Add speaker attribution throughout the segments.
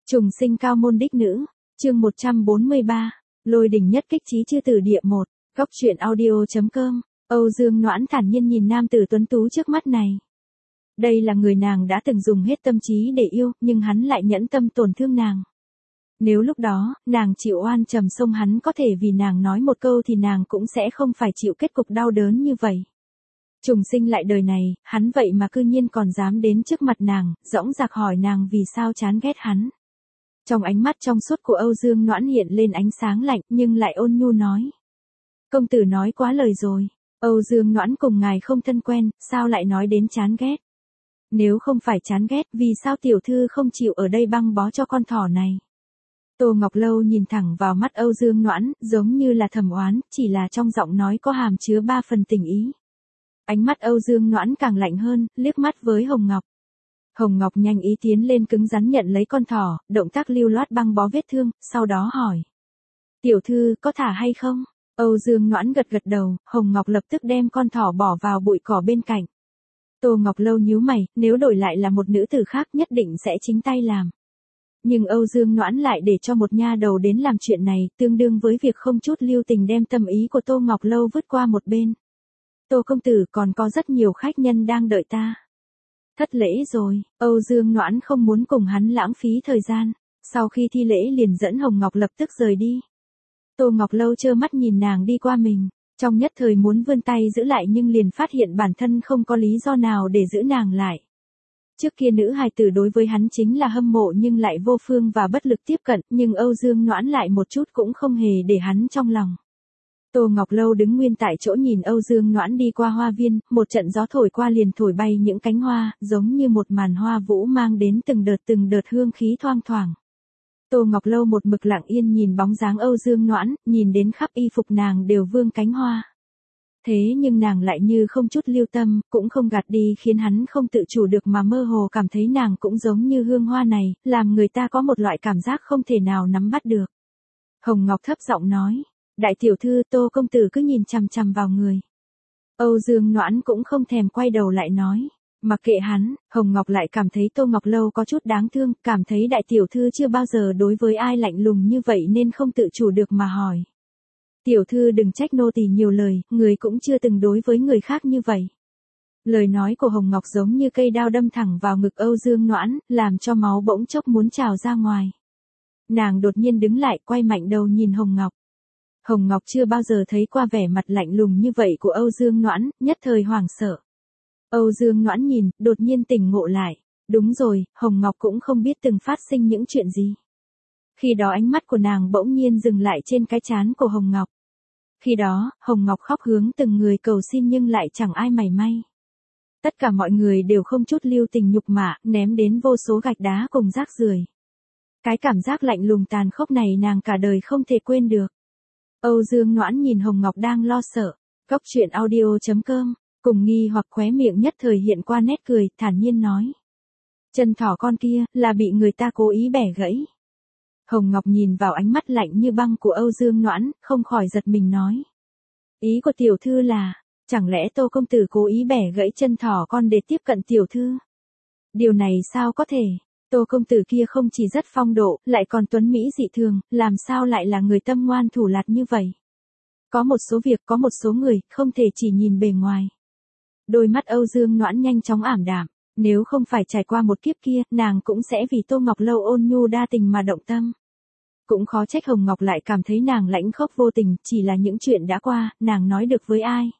Speaker 1: Trùng sinh cao môn đích nữ, chương 143, lôi đình nhất kích chí chư tử địa 1, góc truyện audio.com, Âu Dương Noãn thản nhiên nhìn nam tử tuấn tú trước mắt này. Đây là người nàng đã từng dùng hết tâm trí để yêu, nhưng hắn lại nhẫn tâm tổn thương nàng. Nếu lúc đó, nàng chịu oan trầm sông hắn có thể vì nàng nói một câu thì nàng cũng sẽ không phải chịu kết cục đau đớn như vậy. Trùng sinh lại đời này, hắn vậy mà cư nhiên còn dám đến trước mặt nàng, dõng dạc hỏi nàng vì sao chán ghét hắn. Trong ánh mắt trong suốt của Âu Dương Noãn hiện lên ánh sáng lạnh nhưng lại ôn nhu nói. Công tử nói quá lời rồi, Âu Dương Noãn cùng ngài không thân quen, sao lại nói đến chán ghét. Nếu không phải chán ghét vì sao tiểu thư không chịu ở đây băng bó cho con thỏ này. Tô Ngọc Lâu nhìn thẳng vào mắt Âu Dương Noãn, giống như là thầm oán, chỉ là trong giọng nói có hàm chứa 3 phần tình ý. Ánh mắt Âu Dương Noãn càng lạnh hơn, liếc mắt với Hồng Ngọc. Hồng Ngọc nhanh ý tiến lên cứng rắn nhận lấy con thỏ, động tác lưu loát băng bó vết thương, sau đó hỏi. Tiểu thư, có thả hay không? Âu Dương Noãn gật gật đầu, Hồng Ngọc lập tức đem con thỏ bỏ vào bụi cỏ bên cạnh. Tô Ngọc Lâu nhíu mày, nếu đổi lại là một nữ tử khác nhất định sẽ chính tay làm. Nhưng Âu Dương Noãn lại để cho một nha đầu đến làm chuyện này, tương đương với việc không chút lưu tình đem tâm ý của Tô Ngọc Lâu vứt qua một bên. Tô công tử, còn có rất nhiều khách nhân đang đợi ta. Thất lễ rồi, Âu Dương Noãn không muốn cùng hắn lãng phí thời gian, sau khi thi lễ liền dẫn Hồng Ngọc lập tức rời đi. Tô Ngọc Lâu trơ mắt nhìn nàng đi qua mình, trong nhất thời muốn vươn tay giữ lại nhưng liền phát hiện bản thân không có lý do nào để giữ nàng lại. Trước kia nữ hài tử đối với hắn chính là hâm mộ nhưng lại vô phương và bất lực tiếp cận, nhưng Âu Dương Noãn lại một chút cũng không hề để hắn trong lòng. Tô Ngọc Lâu đứng nguyên tại chỗ nhìn Âu Dương Noãn đi qua hoa viên, một trận gió thổi qua liền thổi bay những cánh hoa, giống như một màn hoa vũ mang đến từng đợt hương khí thoang thoảng. Tô Ngọc Lâu một mực lặng yên nhìn bóng dáng Âu Dương Noãn, nhìn đến khắp y phục nàng đều vương cánh hoa. Thế nhưng nàng lại như không chút lưu tâm, cũng không gạt đi khiến hắn không tự chủ được mà mơ hồ cảm thấy nàng cũng giống như hương hoa này, làm người ta có một loại cảm giác không thể nào nắm bắt được. Hồng Ngọc thấp giọng nói. Đại tiểu thư, Tô công tử cứ nhìn chằm chằm vào người. Âu Dương Noãn cũng không thèm quay đầu lại nói. Mặc kệ hắn, Hồng Ngọc lại cảm thấy Tô Ngọc Lâu có chút đáng thương, cảm thấy đại tiểu thư chưa bao giờ đối với ai lạnh lùng như vậy nên không tự chủ được mà hỏi. Tiểu thư đừng trách nô tỳ nhiều lời, người cũng chưa từng đối với người khác như vậy. Lời nói của Hồng Ngọc giống như cây đao đâm thẳng vào ngực Âu Dương Noãn, làm cho máu bỗng chốc muốn trào ra ngoài. Nàng đột nhiên đứng lại, quay mạnh đầu nhìn Hồng Ngọc. Hồng Ngọc chưa bao giờ thấy qua vẻ mặt lạnh lùng như vậy của Âu Dương Noãn, nhất thời hoảng sợ. Âu Dương Noãn nhìn, đột nhiên tỉnh ngộ lại. Đúng rồi, Hồng Ngọc cũng không biết từng phát sinh những chuyện gì. Khi đó ánh mắt của nàng bỗng nhiên dừng lại trên cái trán của Hồng Ngọc. Khi đó, Hồng Ngọc khóc hướng từng người cầu xin nhưng lại chẳng ai mảy may. Tất cả mọi người đều không chút lưu tình nhục mạ, ném đến vô số gạch đá cùng rác rưởi. Cái cảm giác lạnh lùng tàn khốc này nàng cả đời không thể quên được. Âu Dương Noãn nhìn Hồng Ngọc đang lo sợ, góc truyện audio.com, cùng nghi hoặc khóe miệng nhất thời hiện qua nét cười, thản nhiên nói. Chân thỏ con kia, là bị người ta cố ý bẻ gãy. Hồng Ngọc nhìn vào ánh mắt lạnh như băng của Âu Dương Noãn, không khỏi giật mình nói. Ý của tiểu thư là, chẳng lẽ Tô công tử cố ý bẻ gãy chân thỏ con để tiếp cận tiểu thư? Điều này sao có thể? Tô công tử kia không chỉ rất phong độ, lại còn tuấn mỹ dị thường, làm sao lại là người tâm ngoan thủ lạt như vậy? Có một số việc, có một số người, không thể chỉ nhìn bề ngoài. Đôi mắt Âu Dương Noãn nhanh chóng ảm đạm, nếu không phải trải qua một kiếp kia, nàng cũng sẽ vì Tô Ngọc Lâu ôn nhu đa tình mà động tâm. Cũng khó trách Hồng Ngọc lại cảm thấy nàng lãnh khốc vô tình, chỉ là những chuyện đã qua, nàng nói được với ai?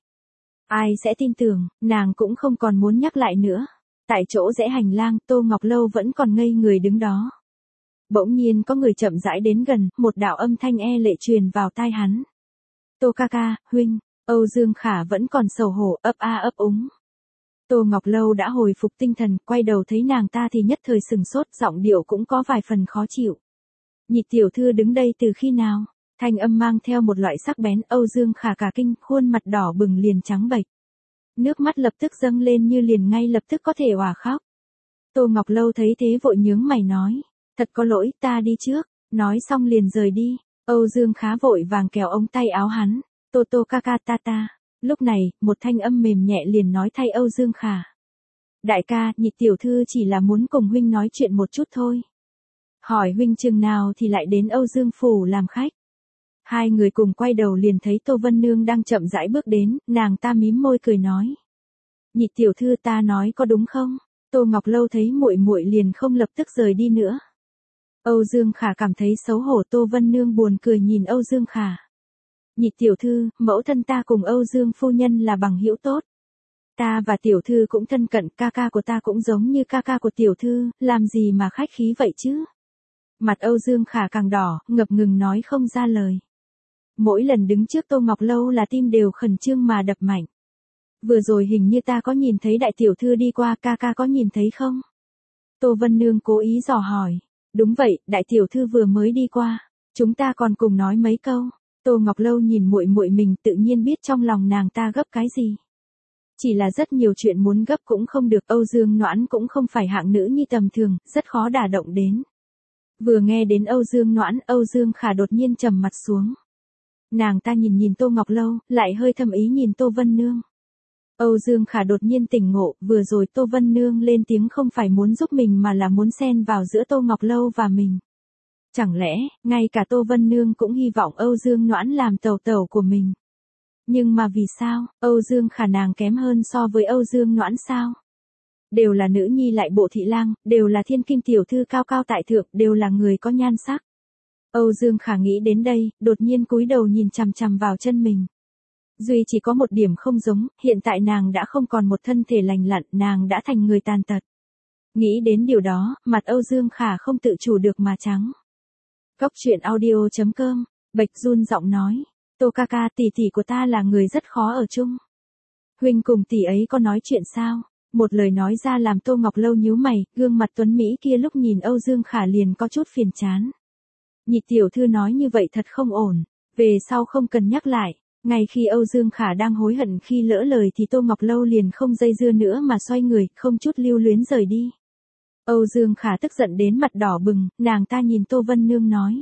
Speaker 1: Ai sẽ tin tưởng, nàng cũng không còn muốn nhắc lại nữa. Tại chỗ rẽ hành lang, Tô Ngọc Lâu vẫn còn ngây người đứng đó. Bỗng nhiên có người chậm rãi đến gần, một đạo âm thanh e lệ truyền vào tai hắn. Tô ca ca, huynh, Âu Dương Khả vẫn còn xấu hổ, ấp a ấp úng. Tô Ngọc Lâu đã hồi phục tinh thần, quay đầu thấy nàng ta thì nhất thời sừng sốt, giọng điệu cũng có vài phần khó chịu. Nhị tiểu thư đứng đây từ khi nào? Thanh âm mang theo một loại sắc bén. Âu Dương Khả cả kinh, khuôn mặt đỏ bừng liền trắng bệch. Nước mắt lập tức dâng lên như liền ngay lập tức có thể òa khóc. Tô Ngọc Lâu thấy thế vội nhướng mày nói. Thật có lỗi, ta đi trước. Nói xong liền rời đi. Âu Dương Khá vội vàng kéo ống tay áo hắn. Tô tô ca ca ta ta. Lúc này, một thanh âm mềm nhẹ liền nói thay Âu Dương Khả. Đại ca, nhị tiểu thư chỉ là muốn cùng huynh nói chuyện một chút thôi. hỏi huynh chừng nào thì lại đến Âu Dương Phủ làm khách. Hai người cùng quay đầu liền thấy Tô Vân Nương đang chậm rãi bước đến, nàng ta mím môi cười nói. Nhị tiểu thư ta nói có đúng không? Tô Ngọc Lâu thấy muội muội liền không lập tức rời đi nữa. Âu Dương Khả cảm thấy xấu hổ, Tô Vân Nương buồn cười nhìn Âu Dương Khả. Nhị tiểu thư, mẫu thân ta cùng Âu Dương phu nhân là bằng hữu tốt. Ta và tiểu thư cũng thân cận, ca ca của ta cũng giống như ca ca của tiểu thư, làm gì mà khách khí vậy chứ? Mặt Âu Dương Khả càng đỏ, ngập ngừng nói không ra lời. Mỗi lần đứng trước Tô Ngọc Lâu là tim đều khẩn trương mà đập mạnh. Vừa rồi hình như ta có nhìn thấy đại tiểu thư đi qua, ca ca có nhìn thấy không? Tô Vân Nương cố ý dò hỏi. Đúng vậy, đại tiểu thư vừa mới đi qua. Chúng ta còn cùng nói mấy câu. Tô Ngọc Lâu nhìn muội muội mình, tự nhiên biết trong lòng nàng ta gấp cái gì. Chỉ là rất nhiều chuyện muốn gấp cũng không được, Âu Dương Noãn cũng không phải hạng nữ nhi tầm thường, rất khó đả động đến. Vừa nghe đến Âu Dương Noãn, Âu Dương Khả đột nhiên trầm mặt xuống. Nàng ta nhìn Tô Ngọc Lâu, lại hơi thâm ý nhìn Tô Vân Nương. Âu Dương Khả đột nhiên tỉnh ngộ, vừa rồi Tô Vân Nương lên tiếng không phải muốn giúp mình mà là muốn xen vào giữa Tô Ngọc Lâu và mình. Chẳng lẽ, ngay cả Tô Vân Nương cũng hy vọng Âu Dương Noãn làm tẩu tẩu của mình. Nhưng mà vì sao, Âu Dương Khả nàng kém hơn so với Âu Dương Noãn sao? Đều là nữ nhi lại bộ thị lang, đều là thiên kim tiểu thư cao cao tại thượng, đều là người có nhan sắc. Âu Dương Khả nghĩ đến đây, đột nhiên cúi đầu nhìn chằm chằm vào chân mình. Duy chỉ có một điểm không giống, hiện tại nàng đã không còn một thân thể lành lặn, nàng đã thành người tàn tật. Nghĩ đến điều đó, mặt Âu Dương Khả không tự chủ được mà trắng. Cốc truyện audio.com, Bạch run giọng nói, Tô ca ca, tỷ tỷ của ta là người rất khó ở chung. Huynh cùng tỷ ấy có nói chuyện sao? Một lời nói ra làm Tô Ngọc Lâu nhíu mày, gương mặt tuấn Mỹ kia lúc nhìn Âu Dương Khả liền có chút phiền chán. Nhị tiểu thư nói như vậy thật không ổn, về sau không cần nhắc lại. Ngay khi Âu Dương Khả đang hối hận khi lỡ lời thì Tô Ngọc Lâu liền không dây dưa nữa mà xoay người, không chút lưu luyến rời đi. Âu Dương Khả tức giận đến mặt đỏ bừng, nàng ta nhìn Tô Vân Nương nói.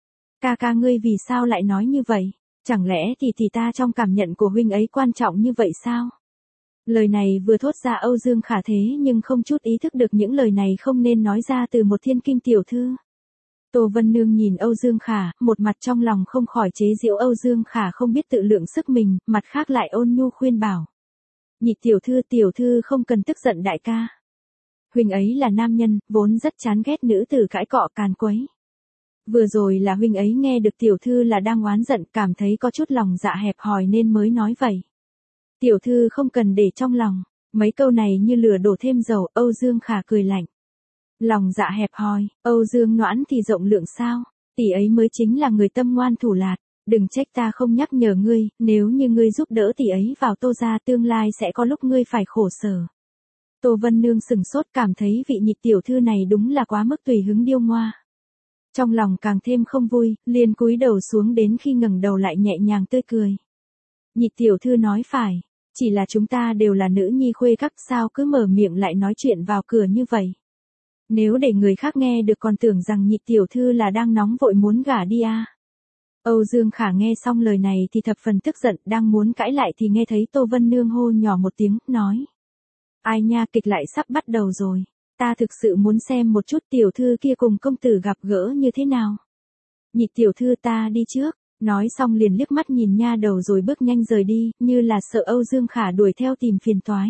Speaker 1: Ca ca ngươi vì sao lại nói như vậy? Chẳng lẽ tỷ ta trong cảm nhận của huynh ấy quan trọng như vậy sao? Lời này vừa thốt ra Âu Dương Khả thế nhưng không chút ý thức được những lời này không nên nói ra từ một thiên kim tiểu thư. Tô Vân Nương nhìn Âu Dương Khả, một mặt trong lòng không khỏi chế giễu Âu Dương Khả không biết tự lượng sức mình, mặt khác lại ôn nhu khuyên bảo. Nhị tiểu thư không cần tức giận đại ca. Huynh ấy là nam nhân, vốn rất chán ghét nữ tử cãi cọ càn quấy. Vừa rồi là huynh ấy nghe được tiểu thư là đang oán giận, cảm thấy có chút lòng dạ hẹp hòi nên mới nói vậy. Tiểu thư không cần để trong lòng, mấy câu này như lửa đổ thêm dầu, Âu Dương Khả cười lạnh. Lòng dạ hẹp hòi, Âu Dương Noãn thì rộng lượng sao, tỷ ấy mới chính là người tâm ngoan thủ lạt, đừng trách ta không nhắc nhở ngươi, nếu như ngươi giúp đỡ tỷ ấy vào Tô gia tương lai sẽ có lúc ngươi phải khổ sở. Tô Vân Nương sừng sốt cảm thấy vị nhị tiểu thư này đúng là quá mức tùy hứng điêu ngoa. Trong lòng càng thêm không vui, liền cúi đầu xuống đến khi ngẩng đầu lại nhẹ nhàng tươi cười. Nhị tiểu thư nói phải, chỉ là chúng ta đều là nữ nhi khuê các sao cứ mở miệng lại nói chuyện vào cửa như vậy. Nếu để người khác nghe được còn tưởng rằng nhị tiểu thư là đang nóng vội muốn gả đi à. Âu Dương Khả nghe xong lời này thì thập phần tức giận, đang muốn cãi lại thì nghe thấy Tô Vân Nương hô nhỏ một tiếng, nói. Ai nha, kịch lại sắp bắt đầu rồi. Ta thực sự muốn xem một chút tiểu thư kia cùng công tử gặp gỡ như thế nào. Nhị tiểu thư ta đi trước, nói xong liền liếc mắt nhìn nha đầu rồi bước nhanh rời đi, như là sợ Âu Dương Khả đuổi theo tìm phiền toái.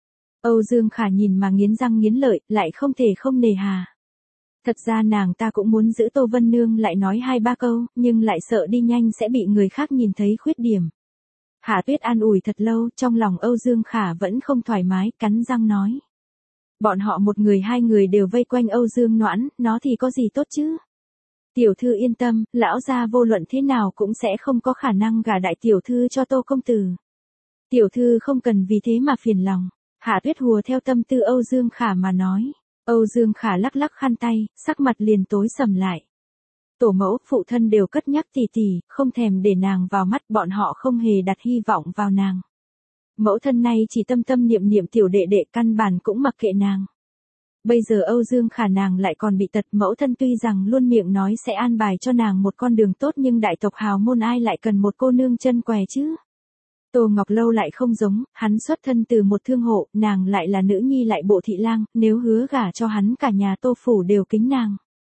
Speaker 1: Âu Dương Khả nhìn mà nghiến răng nghiến lợi, lại không thể không nề hà. Thật ra nàng ta cũng muốn giữ Tô Vân Nương lại nói 2-3 câu, nhưng lại sợ đi nhanh sẽ bị người khác nhìn thấy khuyết điểm. Hạ Tuyết an ủi thật lâu, trong lòng Âu Dương Khả vẫn không thoải mái, cắn răng nói. Bọn họ một người hai người đều vây quanh Âu Dương Noãn, nó thì có gì tốt chứ? Tiểu thư yên tâm, lão gia vô luận thế nào cũng sẽ không có khả năng gả đại tiểu thư cho Tô công tử. Tiểu thư không cần vì thế mà phiền lòng. Hạ Tuyết hùa theo tâm tư Âu Dương Khả mà nói. Âu Dương Khả lắc lắc khăn tay, sắc mặt liền tối sầm lại. Tổ mẫu, phụ thân đều cất nhắc tỷ, không thèm để nàng vào mắt, bọn họ không hề đặt hy vọng vào nàng. Mẫu thân này chỉ tâm tâm niệm niệm tiểu đệ đệ, căn bản cũng mặc kệ nàng. Bây giờ Âu Dương Khả nàng lại còn bị tật, mẫu thân tuy rằng luôn miệng nói sẽ an bài cho nàng một con đường tốt nhưng đại tộc hào môn ai lại cần một cô nương chân què chứ. Tô Ngọc Lâu lại không giống, hắn xuất thân từ một thương hộ, nàng lại là nữ nhi lại bộ thị lang, nếu hứa gả cho hắn cả nhà Tô phủ đều kính nàng.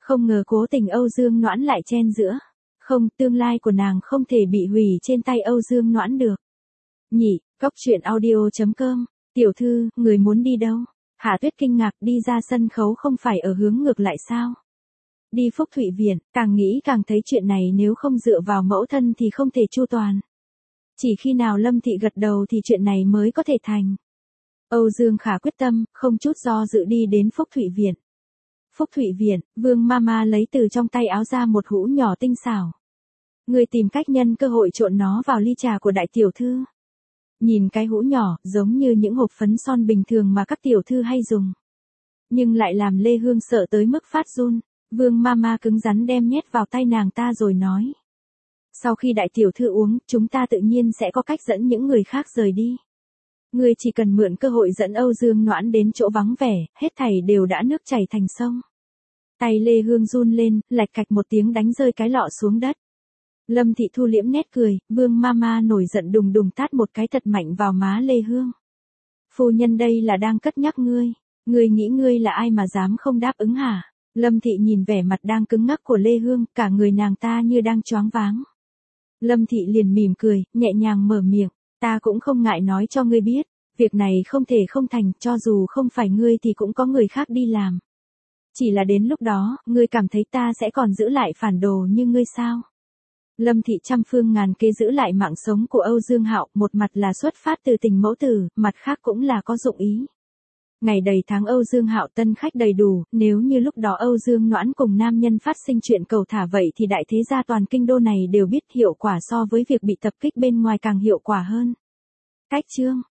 Speaker 1: Không ngờ cố tình Âu Dương Noãn lại chen giữa. Không, tương lai của nàng không thể bị hủy trên tay Âu Dương Noãn được. Nhỉ, Cốc truyện audio.com, tiểu thư, người muốn đi đâu? Hạ Tuyết kinh ngạc, đi ra sân khấu không phải ở hướng ngược lại sao? Đi Phúc Thụy Viện, càng nghĩ càng thấy chuyện này nếu không dựa vào mẫu thân thì không thể chu toàn. Chỉ khi nào Lâm Thị gật đầu thì chuyện này mới có thể thành. Âu Dương Khả quyết tâm, không chút do dự đi đến Phúc Thụy Viện. Phúc Thụy Viện, Vương Mama lấy từ trong tay áo ra một hũ nhỏ tinh xảo. Người tìm cách nhân cơ hội trộn nó vào ly trà của đại tiểu thư. Nhìn cái hũ nhỏ, giống như những hộp phấn son bình thường mà các tiểu thư hay dùng. Nhưng lại làm Lê Hương sợ tới mức phát run. Vương Mama cứng rắn đem nhét vào tay nàng ta rồi nói. Sau khi đại tiểu thư uống, chúng ta tự nhiên sẽ có cách dẫn những người khác rời đi. Ngươi chỉ cần mượn cơ hội dẫn Âu Dương Noãn đến chỗ vắng vẻ, hết thảy đều đã nước chảy thành sông. Tay Lê Hương run lên, lạch cạch một tiếng đánh rơi cái lọ xuống đất. Lâm Thị thu liễm nét cười, Vương Mama nổi giận đùng đùng tát một cái thật mạnh vào má Lê Hương. Phu nhân đây là đang cất nhắc ngươi. Ngươi nghĩ ngươi là ai mà dám không đáp ứng hả? Lâm Thị nhìn vẻ mặt đang cứng ngắc của Lê Hương, cả người nàng ta như đang choáng váng. Lâm Thị liền mỉm cười, nhẹ nhàng mở miệng, ta cũng không ngại nói cho ngươi biết, việc này không thể không thành, cho dù không phải ngươi thì cũng có người khác đi làm. Chỉ là đến lúc đó, ngươi cảm thấy ta sẽ còn giữ lại phản đồ như ngươi sao? Lâm Thị trăm phương ngàn kế giữ lại mạng sống của Âu Dương Hạo, một mặt là xuất phát từ tình mẫu tử, mặt khác cũng là có dụng ý. Ngày đầy tháng Âu Dương Hạo tân khách đầy đủ, nếu như lúc đó Âu Dương Noãn cùng nam nhân phát sinh chuyện cầu thả vậy thì đại thế gia toàn kinh đô này đều biết hiệu quả so với việc bị tập kích bên ngoài càng hiệu quả hơn. Cách chương